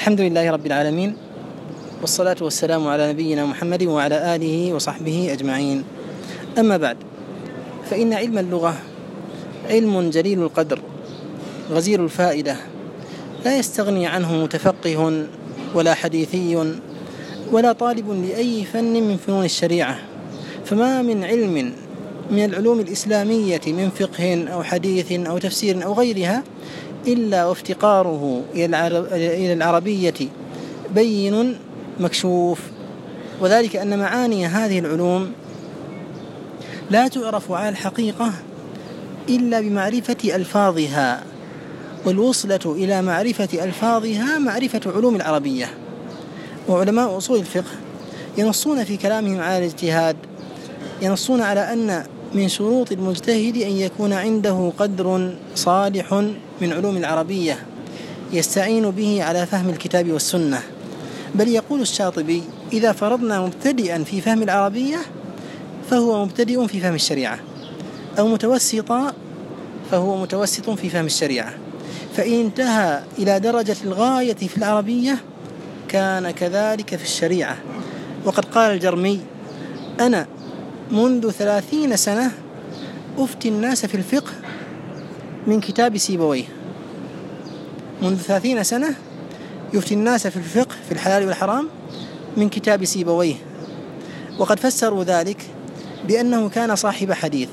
الحمد لله رب العالمين، والصلاة والسلام على نبينا محمد وعلى آله وصحبه أجمعين. أما بعد، فإن علم اللغة علم جليل القدر غزير الفائدة، لا يستغني عنه متفقه ولا حديثي ولا طالب لأي فن من فنون الشريعة. فما من علم من العلوم الإسلامية من فقه أو حديث أو تفسير أو غيرها إلا وافتقاره إلى العربية بين مكشوف، وذلك أن معاني هذه العلوم لا تعرف على الحقيقة إلا بمعرفة ألفاظها، والوصلة إلى معرفة ألفاظها معرفة علوم العربية. وعلماء أصول الفقه ينصون في كلامهم على الاجتهاد، ينصون على أن من شروط المجتهد أن يكون عنده قدر صالح من علوم العربية يستعين به على فهم الكتاب والسنة. بل يقول الشاطبي: إذا فرضنا مبتدئا في فهم العربية فهو مبتدئ في فهم الشريعة، أو متوسطا فهو متوسط في فهم الشريعة، فإن انتهى إلى درجة الغاية في العربية كان كذلك في الشريعة. وقد قال الجرمي: أنا منذ 30 سنة أفتي الناس في الفقه من كتاب سيبويه. منذ 30 سنة يفتي الناس في الفقه في الحلال والحرام من كتاب سيبويه. وقد فسروا ذلك بأنه كان صاحب حديث،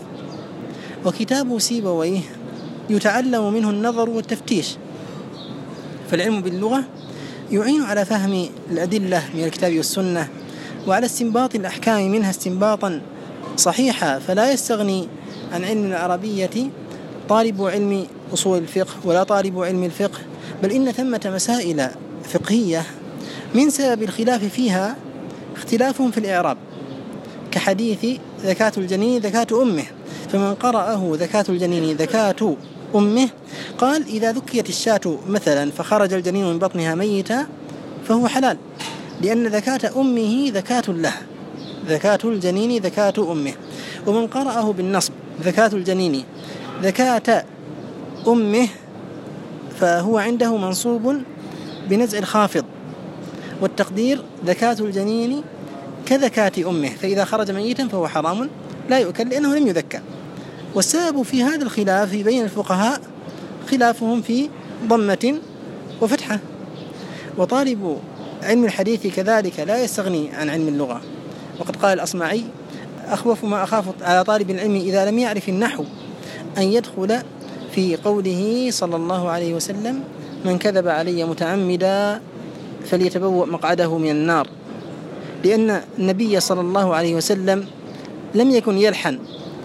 وكتاب سيبويه يتعلم منه النظر والتفتيش. فالعلم باللغة يعين على فهم الأدلة من الكتاب والسنة، وعلى استنباط الأحكام منها استنباطا صحيحا. فلا يستغني عن علم العربية طالب علم أصول الفقه ولا طالب علم الفقه، بل إن ثمة مسائل فقهية من سبب الخلاف فيها اختلافهم في الإعراب، كحديث زكاة الجنين زكاة أمه، فمن قرأه زكاة الجنين زكاة أمه قال: إذا ذكيت الشاة مثلا فخرج الجنين من بطنها ميتا فهو حلال، لأن زكاة أمه زكاة له، زكاة الجنين زكاة أمه. ومن قرأه بالنصب زكاة الجنين زكاة أمه فهو عنده منصوب بنزع الخافض، والتقدير زكاة الجنين كزكاة أمه، فإذا خرج ميتا فهو حرام لا يؤكل لأنه لم يذكى. والسبب في هذا الخلاف بين الفقهاء خلافهم في ضمة وفتحة. وطالب علم الحديث كذلك لا يستغني عن علم اللغة. وقد قال الأصمعي: أخوف ما أخاف على طالب العلم إذا لم يعرف النحو أن يدخل في قوله صلى الله عليه وسلم: من كذب علي متعمدا فليتبوأ مقعده من النار. لأن النبي صلى الله عليه وسلم لم يكن يلحن،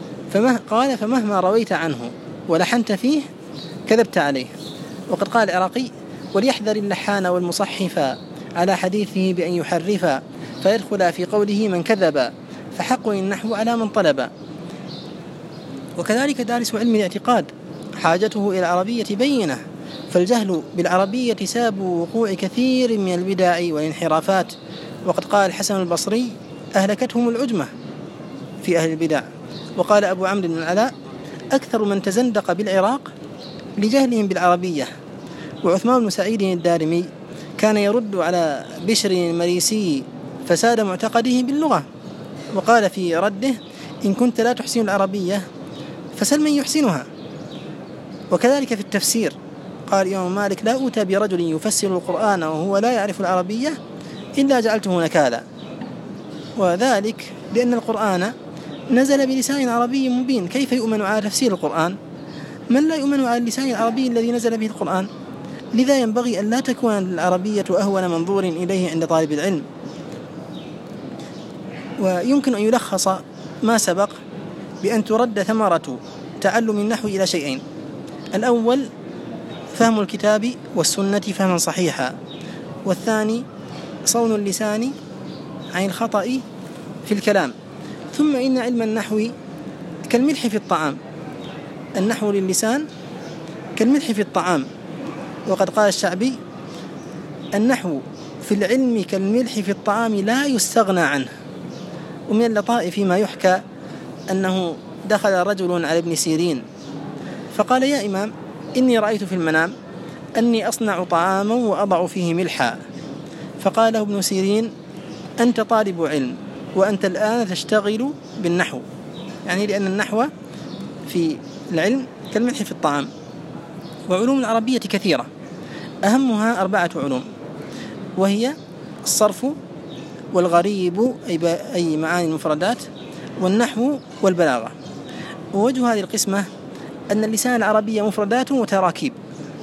فمهما رويت عنه ولحنت فيه كذبت عليه. وقد قال العراقي: وليحذر اللحان والمصحف على حديثه بأن يحرف، فيدخل في قوله من كذب، فحق النحو على من طلب. وكذلك دارس علم الاعتقاد حاجته إلى العربية بينة، فالجهل بالعربية سبب وقوع كثير من البدع والانحرافات. وقد قال الحسن البصري: أهلكتهم العجمة في أهل البدع. وقال أبو عمرو بن العلاء: أكثر من تزندق بالعراق لجهلهم بالعربية. وعثمان بن سعيد الدارمي كان يرد على بشر المريسي فساد معتقده باللغة، وقال في رده: إن كنت لا تحسن العربية فسل من يحسنها. وكذلك في التفسير قال الإمام مالك: لا أوتى برجل يفسر القرآن وهو لا يعرف العربية إلا جعلته نكالا. وذلك لأن القرآن نزل بلسان عربي مبين، كيف يؤمن على تفسير القرآن من لا يؤمن على اللسان العربي الذي نزل به القرآن؟ لذا ينبغي أن لا تكون العربية أهون منظور إليه عند طالب العلم. ويمكن أن يلخص ما سبق بأن ترد ثمرة تعلم النحو إلى شيئين: الأول فهم الكتاب والسنة فهما صحيحا، والثاني صون اللسان عن الخطأ في الكلام. ثم إن علم النحو كالملح في الطعام، النحو للسان كالملح في الطعام. وقد قال الشعبي: النحو في العلم كالملح في الطعام لا يستغنى عنه. ومن اللطائف ما يحكى أنه دخل رجل على ابن سيرين فقال: يا إمام، إني رأيت في المنام أني أصنع طعاما وأضع فيه ملحا، فقال ابن سيرين: أنت طالب علم وأنت الآن تشتغل بالنحو، يعني لأن النحو في العلم كالملح في الطعام. وعلوم العربية كثيرة، أهمها 4 علوم، وهي الصرف والغريب أي معاني المفردات، والنحو والبلاغة. ووجه هذه القسمة أن اللسان العربي مفردات وتراكيب،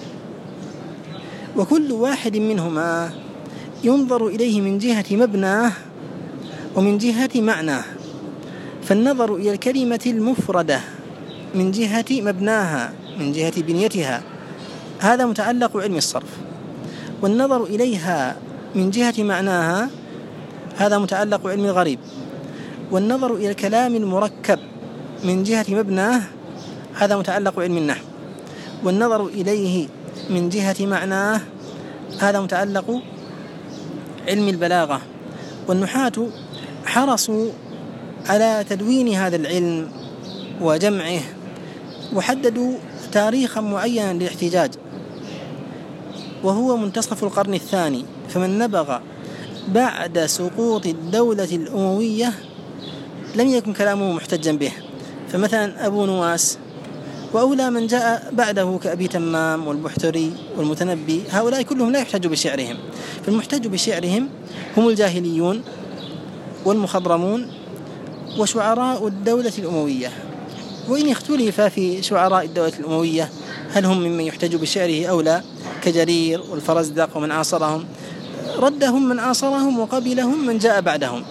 وكل واحد منهما ينظر إليه من جهة مبناه ومن جهة معناه. فالنظر إلى الكلمة المفردة من جهة مبناها، من جهة بنيتها، هذا متعلق علم الصرف، والنظر إليها من جهة معناها هذا متعلق علم الغريب، والنظر إلى الكلام المركب من جهة مبناه هذا متعلق علم النحو، والنظر إليه من جهة معناه هذا متعلق علم البلاغة. والنحاة حرصوا على تدوين هذا العلم وجمعه، وحددوا تاريخا معينا للاحتجاج، وهو منتصف القرن الثاني. فمن نبغ بعد سقوط الدولة الأموية لم يكن كلامه محتجا به. فمثلا أبو نواس وأولى من جاء بعده كأبي تمام والبحتري والمتنبي، هؤلاء كلهم لا يحتج بشعرهم. فالمحتج بشعرهم هم الجاهليون والمخضرمون وشعراء الدولة الأموية. وإن اختلف في شعراء الدولة الأموية هل هم ممن يحتج بشعره أو لا، كجرير والفرزدق ومن عاصرهم، ردهم من عاصرهم وقبلهم من جاء بعدهم.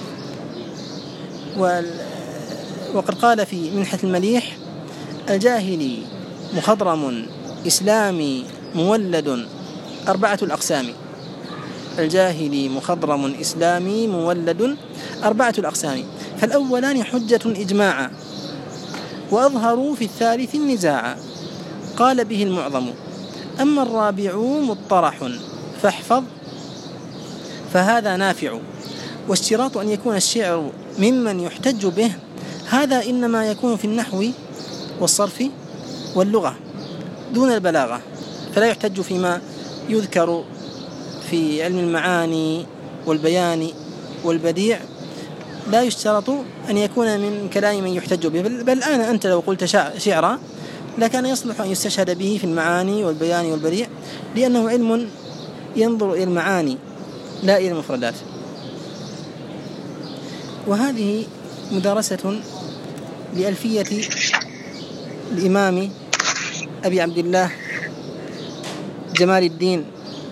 وقد قال في منحة المليح: الجاهلي مخضرم إسلامي مولد 4 الأقسام. الجاهلي مخضرم إسلامي مولد 4 الأقسام، فالأولان حجة إجماعا، وأظهروا في الثالث النزاعا، قال به المعظم. أما الرابع مطرح فاحفظ فهذا نافع. واشتراط أن يكون الشعر ممن يحتج به هذا إنما يكون في النحو والصرف واللغة دون البلاغة، فلا يحتج فيما يذكر في علم المعاني والبيان والبديع، لا يشترط أن يكون من كلام من يحتج به. بل الآن أنت لو قلت شعرا لكان يصلح أن يستشهد به في المعاني والبيان والبديع، لأنه علم ينظر إلى المعاني لا إلى المفردات. وهذه مدارسة لألفية الإمام أبي عبد الله جمال الدين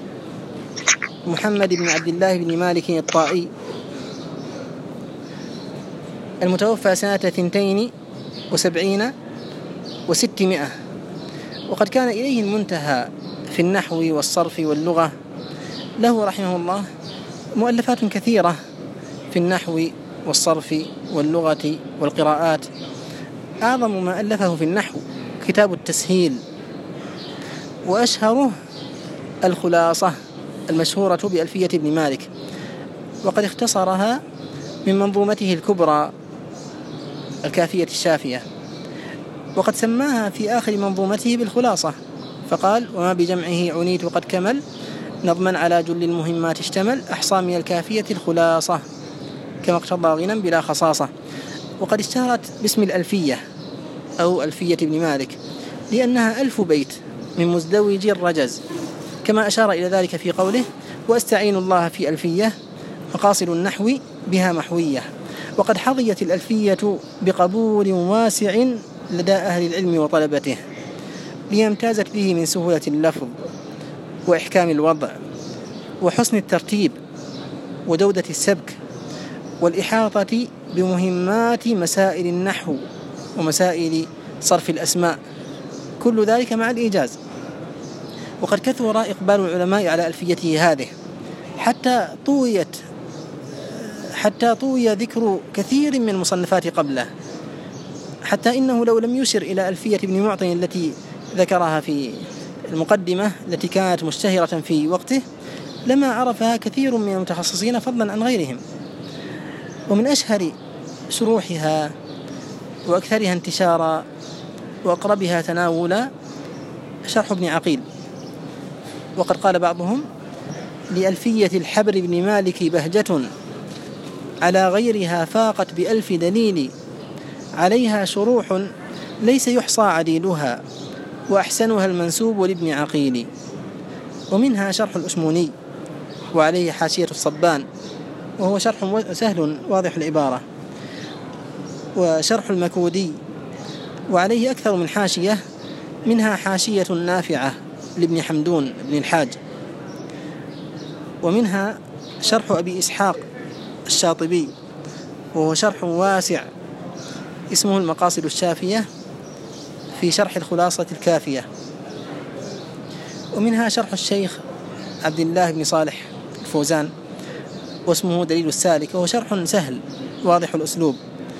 محمد بن عبد الله بن مالك الطائي، المتوفى سنة 72 و600. وقد كان إليه المنتهى في النحو والصرف واللغة. له رحمه الله مؤلفات كثيرة في النحو والصرف واللغة والقراءات. أعظم ما ألفه في النحو كتاب التسهيل، وأشهره الخلاصة المشهورة بألفية ابن مالك، وقد اختصرها من منظومته الكبرى الكافية الشافية، وقد سماها في آخر منظومته بالخلاصة، فقال: وما بجمعه عنيت قد كمل نظما على جل المهمات اشتمل، أحصى من الكافية الخلاصة كما اقتضى غنى بلا خصاصة. وقد اشتهرت باسم الألفية أو ألفية ابن مالك لأنها 1000 بيت من مزدوج الرجز، كما أشار إلى ذلك في قوله: وأستعين الله في ألفية مقاصد النحو بها محوية. وقد حظيت الألفية بقبول واسع لدى أهل العلم وطلبته، ليمتازت به من سهولة اللفظ وإحكام الوضع وحسن الترتيب وجودة السبك والإحاطة بمهمات مسائل النحو ومسائل صرف الأسماء، كل ذلك مع الإيجاز. وقد كثر إقبال العلماء على ألفيته هذه حتى طوي ذكر كثير من المصنفات قبله، حتى إنه لو لم يشر إلى ألفية ابن معطي التي ذكرها في المقدمة التي كانت مشتهرة في وقته لما عرفها كثير من المتخصصين فضلا عن غيرهم. ومن أشهر شروحها وأكثرها انتشارا وأقربها تناولا شرح ابن عقيل، وقد قال بعضهم: لألفية الحبر بن مالك بهجة على غيرها فاقت بألف دليل، عليها شروح ليس يحصى عديلها، وأحسنها المنسوب لابن عقيل. ومنها شرح الأشموني، وعليه حاشية الصبان، وهو شرح سهل واضح العبارة، وشرح المكودي، وعليه أكثر من حاشية، منها حاشية نافعة لابن حمدون بن الحاج، ومنها شرح أبي إسحاق الشاطبي، وهو شرح واسع اسمه المقاصد الشافية في شرح الخلاصة الكافية. ومنها شرح الشيخ عبد الله بن صالح الفوزان، واسمه دليل السالك، وهو شرح سهل واضح الأسلوب،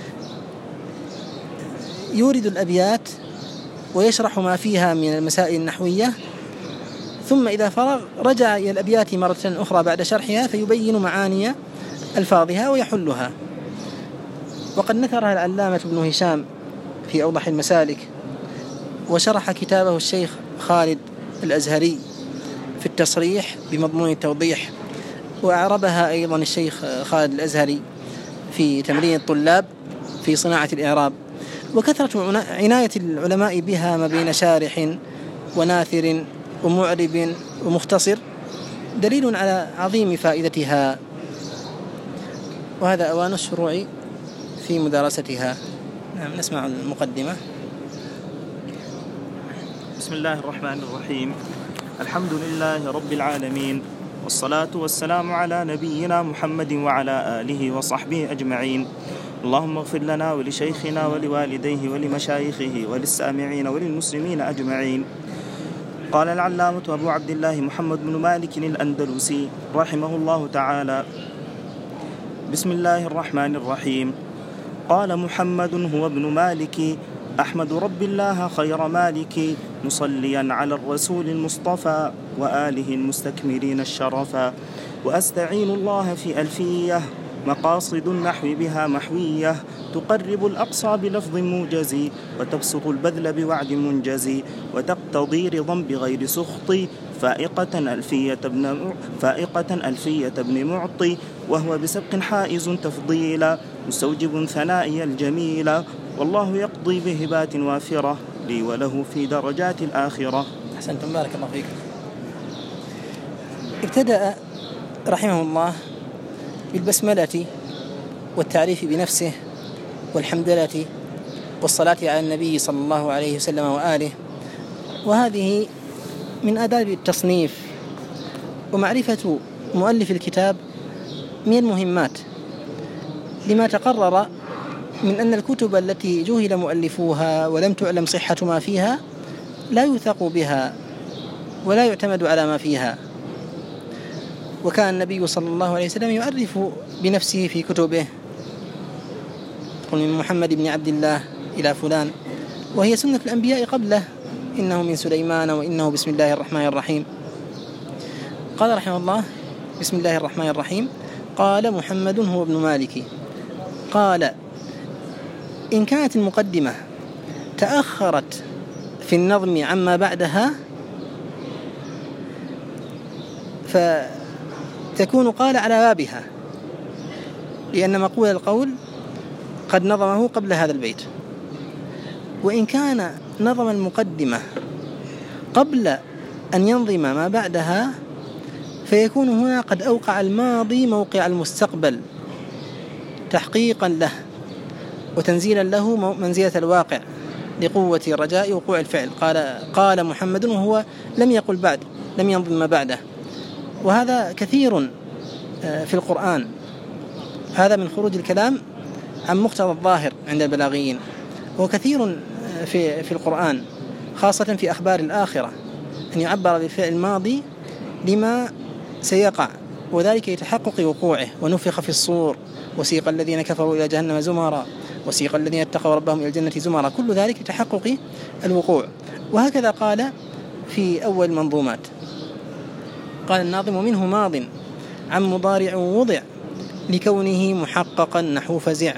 يورد الأبيات ويشرح ما فيها من المسائل النحوية، ثم إذا فرغ رجع إلى الأبيات مرة أخرى بعد شرحها فيبين معاني ألفاظها ويحلها. وقد نثرها العلامة ابن هشام في أوضح المسالك، وشرح كتابه الشيخ خالد الأزهري في التصريح بمضمون التوضيح، وأعربها أيضا الشيخ خالد الأزهري في تمرين الطلاب في صناعة الإعراب. وكثرة عناية العلماء بها ما بين شارح وناثر ومعرب ومختصر دليل على عظيم فائدتها، وهذا أوان الشروع في مدارستها. نعم، نسمع المقدمة. بسم الله الرحمن الرحيم. الحمد لله رب العالمين، والصلاة والسلام على نبينا محمد وعلى آله وصحبه أجمعين. اللهم اغفر لنا ولشيخنا ولوالديه ولمشايخه وللسامعين وللمسلمين أجمعين. قال العلامة أبو عبد الله محمد بن مالك الأندلسي رحمه الله تعالى: بسم الله الرحمن الرحيم. قال محمد هو ابن مالك، أحمد رب الله خير مالك، مصليا على الرسول المصطفى وآله المستكملين الشرفا، وأستعين الله في ألفية، مقاصد النحو بها محوية، تقرب الأقصى بلفظ موجز، وتبسط البذل بوعد منجز، وتقتضي رضا بغير سخط، فائقة ألفية ابن معطي، وهو بسبق حائز تفضيلا، مستوجب ثنائي الجميل، والله يقضي بهبات وافرة لي وله في درجات الآخرة. أحسنتم، بارك الله فيكم. ابتدأ رحمه الله بالبسملة والتعريف بنفسه والحمدلة والصلاة على النبي صلى الله عليه وسلم وآله، وهذه من آداب التصنيف. ومعرفة مؤلف الكتاب من المهمات، لما تقرر من أن الكتب التي جهل مؤلفوها ولم تعلم صحة ما فيها لا يوثق بها ولا يعتمد على ما فيها. وكان النبي صلى الله عليه وسلم يعرف بنفسه في كتبه، قل من محمد بن عبد الله إلى فلان، وهي سنة الأنبياء قبله، إنه من سليمان وإنه بسم الله الرحمن الرحيم. قال رحمه الله: بسم الله الرحمن الرحيم. قال محمد هو ابن مالك. قال: إن كانت المقدمة تأخرت في النظم عما بعدها فتكون قال على بابها، لأن مقول القول قد نظمه قبل هذا البيت. وإن كان نظم المقدمة قبل أن ينظم ما بعدها فيكون هنا قد أوقع الماضي موقع المستقبل تحقيقا له وتنزيلا له منزلة الواقع لقوة رجاء وقوع الفعل. قال محمد وهو لم يقل بعد، لم ينظم ما بعده. وهذا كثير في القرآن، هذا من خروج الكلام عن مقتضى الظاهر عند البلاغيين، وكثير في القرآن خاصة في أخبار الآخرة أن يعبر بالفعل الماضي لما سيقع، وذلك لتحقق وقوعه. ونفخ في الصور وسيق الذين كفروا إلى جهنم زمرا وسيق الذين اتقوا ربهم إلى الجنة زمرا، كل ذلك لتحقق الوقوع. وهكذا قال في أول المنظومات، قال الناظم: منه ماض عن مضارع وضع لكونه محققا نحو فزع.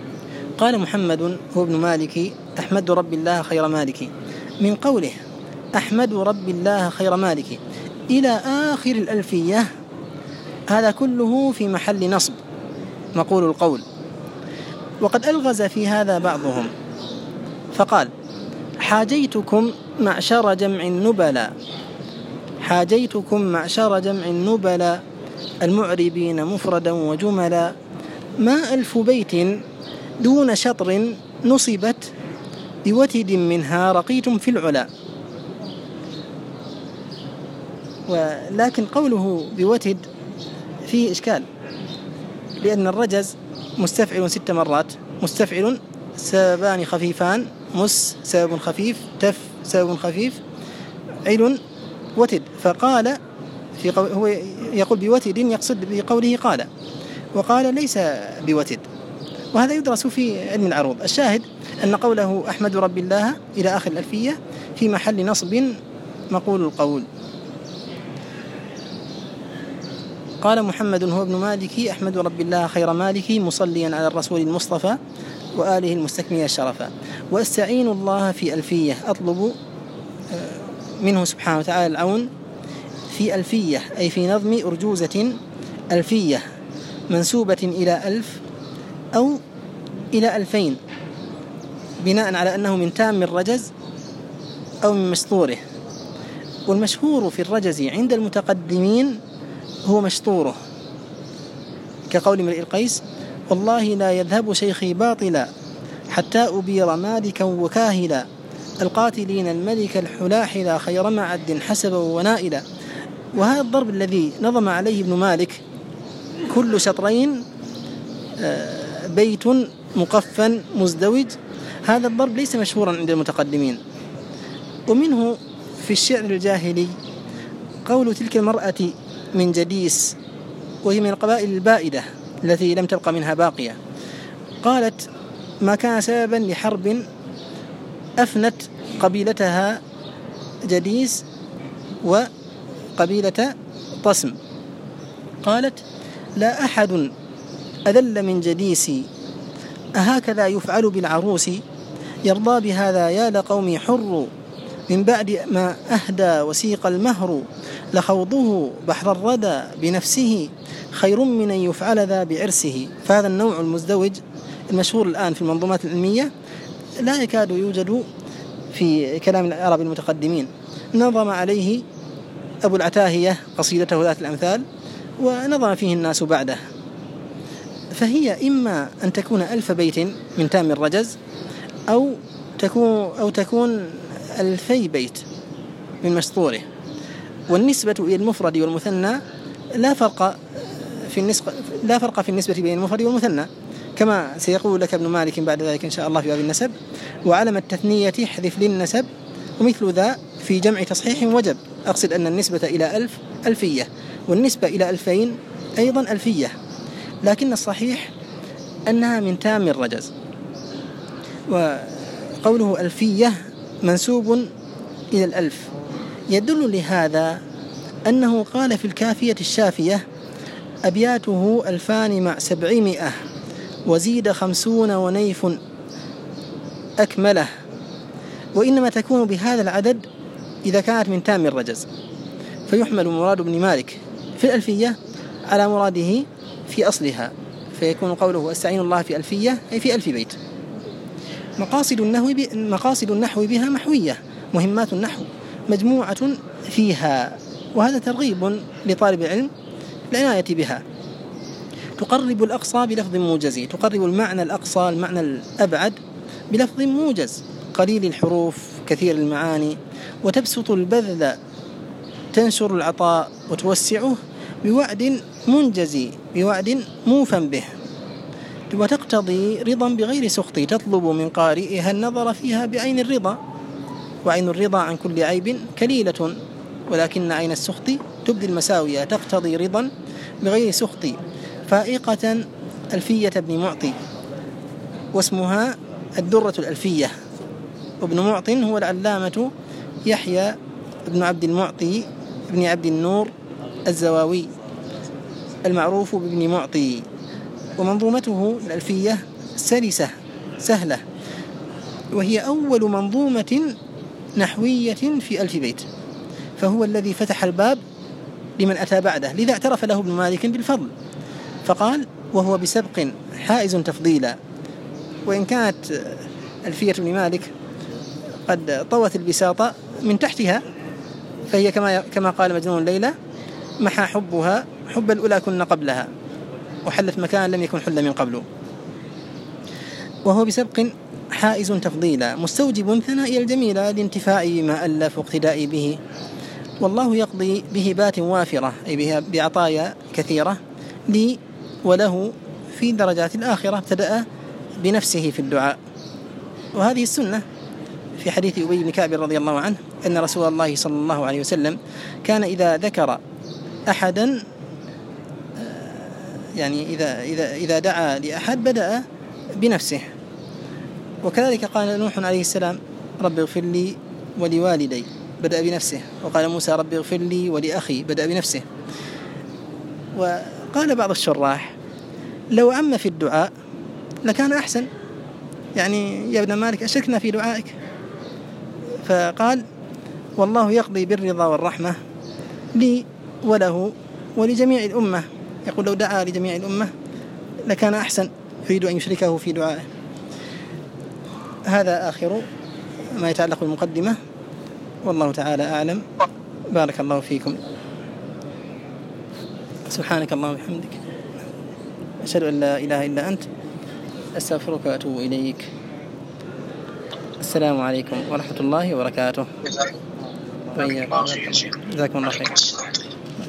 قال محمد هو ابن مالك، أحمد رب الله خير مالك، من قوله أحمد رب الله خير مالك إلى آخر الألفية، هذا كله في محل نصب مقول القول. وقد ألغز في هذا بعضهم فقال: حاجيتكم معشر جمع النبلا، حاجيتكم معشر جمع النبلا المعربين مفردا وجملا، ما 1000 بيت دون شطر نصبت بوتد منها رقيتم في العلا. ولكن قوله بوتد فيه إشكال، لأن الرجز مستفعل 6 مرات، مستفعل سببان خفيفان، مس سبب خفيف، تف سبب خفيف، عل وتد. فقال هو يقول بوتد يقصد بقوله قال، وقال ليس بوتد، وهذا يدرس في علم العروض. الشاهد أن قوله أحمد رب الله إلى آخر الألفية في محل نصب مقول القول. قال محمد هو ابن مالك أحمد رب الله خير مالك مصليا على الرسول المصطفى وآله المستكمل الشرفا، وأستعين الله في ألفية، أطلب منه سبحانه وتعالى العون في ألفية، أي في نظم أرجوزة ألفية منسوبة إلى 1000 أو إلى 2000 بناء على أنه من تام الرجز أو من مسطوره. والمشهور في الرجز عند المتقدمين هو مشطوره، كقول امرئ القيس: والله لا يذهب شيخي باطلا حتى أبير مالكا وكاهلا، القاتلين الملك الحلاحلا خير معد حسبا ونائلا. وهذا الضرب الذي نظم عليه ابن مالك كل شطرين بيت مقفا مزدوج، هذا الضرب ليس مشهورا عند المتقدمين. ومنه في الشعر الجاهلي قول تلك المرأة من جديس، وهي من القبائل البائدة التي لم تبقى منها باقية، قالت: ما كان سببا لحرب أفنت قبيلتها جديس وقبيلة طسم، قالت: لا أحد أذل من جديسي، أهكذا يفعل بالعروس، يرضى بهذا يا لقومي حر، من بعد ما أهدى وسيق المهر، لخوضه بحر الردى بنفسه، خير من أن يفعل ذا بعرسه. فهذا النوع المزدوج المشهور الآن في المنظومات العلمية لا يكاد يوجد في كلام العرب المتقدمين. نظم عليه أبو العتاهية قصيدته ذات الأمثال، ونظم فيه الناس بعده. فهي إما أن تكون 1000 بيت من تام الرجز، أو تكون 2000 بيت من مسطوره. والنسبة إلى المفرد والمثنى لا فرق في النسبة بين المفرد والمثنى، كما سيقول لك ابن مالك بعد ذلك إن شاء الله في باب النسب: وعلم التثنية احذف للنسب، ومثل ذا في جمع تصحيح وجب. أقصد أن النسبة إلى 1000 ألفية، والنسبة إلى 2000 أيضا ألفية، لكن الصحيح أنها من تام الرجز. وقوله ألفية منسوب إلى 1000 يدل لهذا أنه قال في الكافية الشافية: أبياته 2000 مع 700 وزيد 50 ونيف أكمله، وإنما تكون بهذا العدد إذا كانت من تام الرجز، فيحمل مراد ابن مالك في الألفية على مراده في أصلها، فيكون قوله أستعين الله في ألفية أي في 1000 بيت. مقاصد النحو بها محوية، مهمات النحو مجموعة فيها، وهذا ترغيب لطالب العلم العناية بها. تقرب الأقصى بلفظ موجز، تقرب المعنى الأقصى المعنى الأبعد بلفظ موجز، قليل الحروف كثير المعاني، وتبسط البذل تنشر العطاء وتوسعه بوعد منجز، بوعد موفى به، وتقتضي رضا بغير سخط، تطلب من قارئها النظر فيها بعين الرضا، وعين الرضا عن كل عيب كليلة، ولكن عين السخط تبدي المساوية، تقتضي رضا بغير سخط. فائقة ألفية ابن معطي، واسمها الدرة الألفية، وابن معط هو العلامة يحيى بن عبد المعطي ابن عبد النور الزواوي المعروف بابن معطي. ومنظومته الألفية سلسة سهلة، وهي أول منظومة نحوية في 1000 بيت، فهو الذي فتح الباب لمن أتى بعده، لذا اعترف له ابن مالك بالفضل فقال: وهو بسبق حائز تفضيلا. وإن كانت ألفية ابن مالك قد طوت البساط من تحتها، فهي كما قال مجنون ليلى: محى حبها حب الأولى كن قبلها، وحلت مكان لم يكن حل من قبل. وهو بسبق حائز تفضيلا مستوجب ثنائي الجميل لانتفاء ما ألف واقتداء به، والله يقضي بهبات وافرة أي بعطايا كثيرة لي وله في درجات الآخرة. ابتدأ بنفسه في الدعاء، وهذه السنة في حديث أبي بن كعب رضي الله عنه أن رسول الله صلى الله عليه وسلم كان إذا ذكر أحدا، يعني إذا دعا لأحد بدأ بنفسه. وكذلك قال نوح عليه السلام: رب اغفر لي ولوالدي، بدأ بنفسه. وقال موسى: رب اغفر لي ولأخي، بدأ بنفسه. وقال بعض الشراح: لو عم في الدعاء لكان أحسن، يعني يا ابن مالك أشركنا في دعائك. فقال: والله يقضي بالرضا والرحمة لي وله ولجميع الأمة. يقول لو دعا لجميع الأمة لكان أحسن، يريد أن يشركه في دعائه. هذا آخر ما يتعلق بالمقدمة، والله تعالى أعلم. بارك الله فيكم. سبحانك اللهم وبحمدك، أشهد أن لا إله إلا أنت، أستغفرك وأتوب إليك. السلام عليكم ورحمة الله وبركاته. جزاكم الله خير.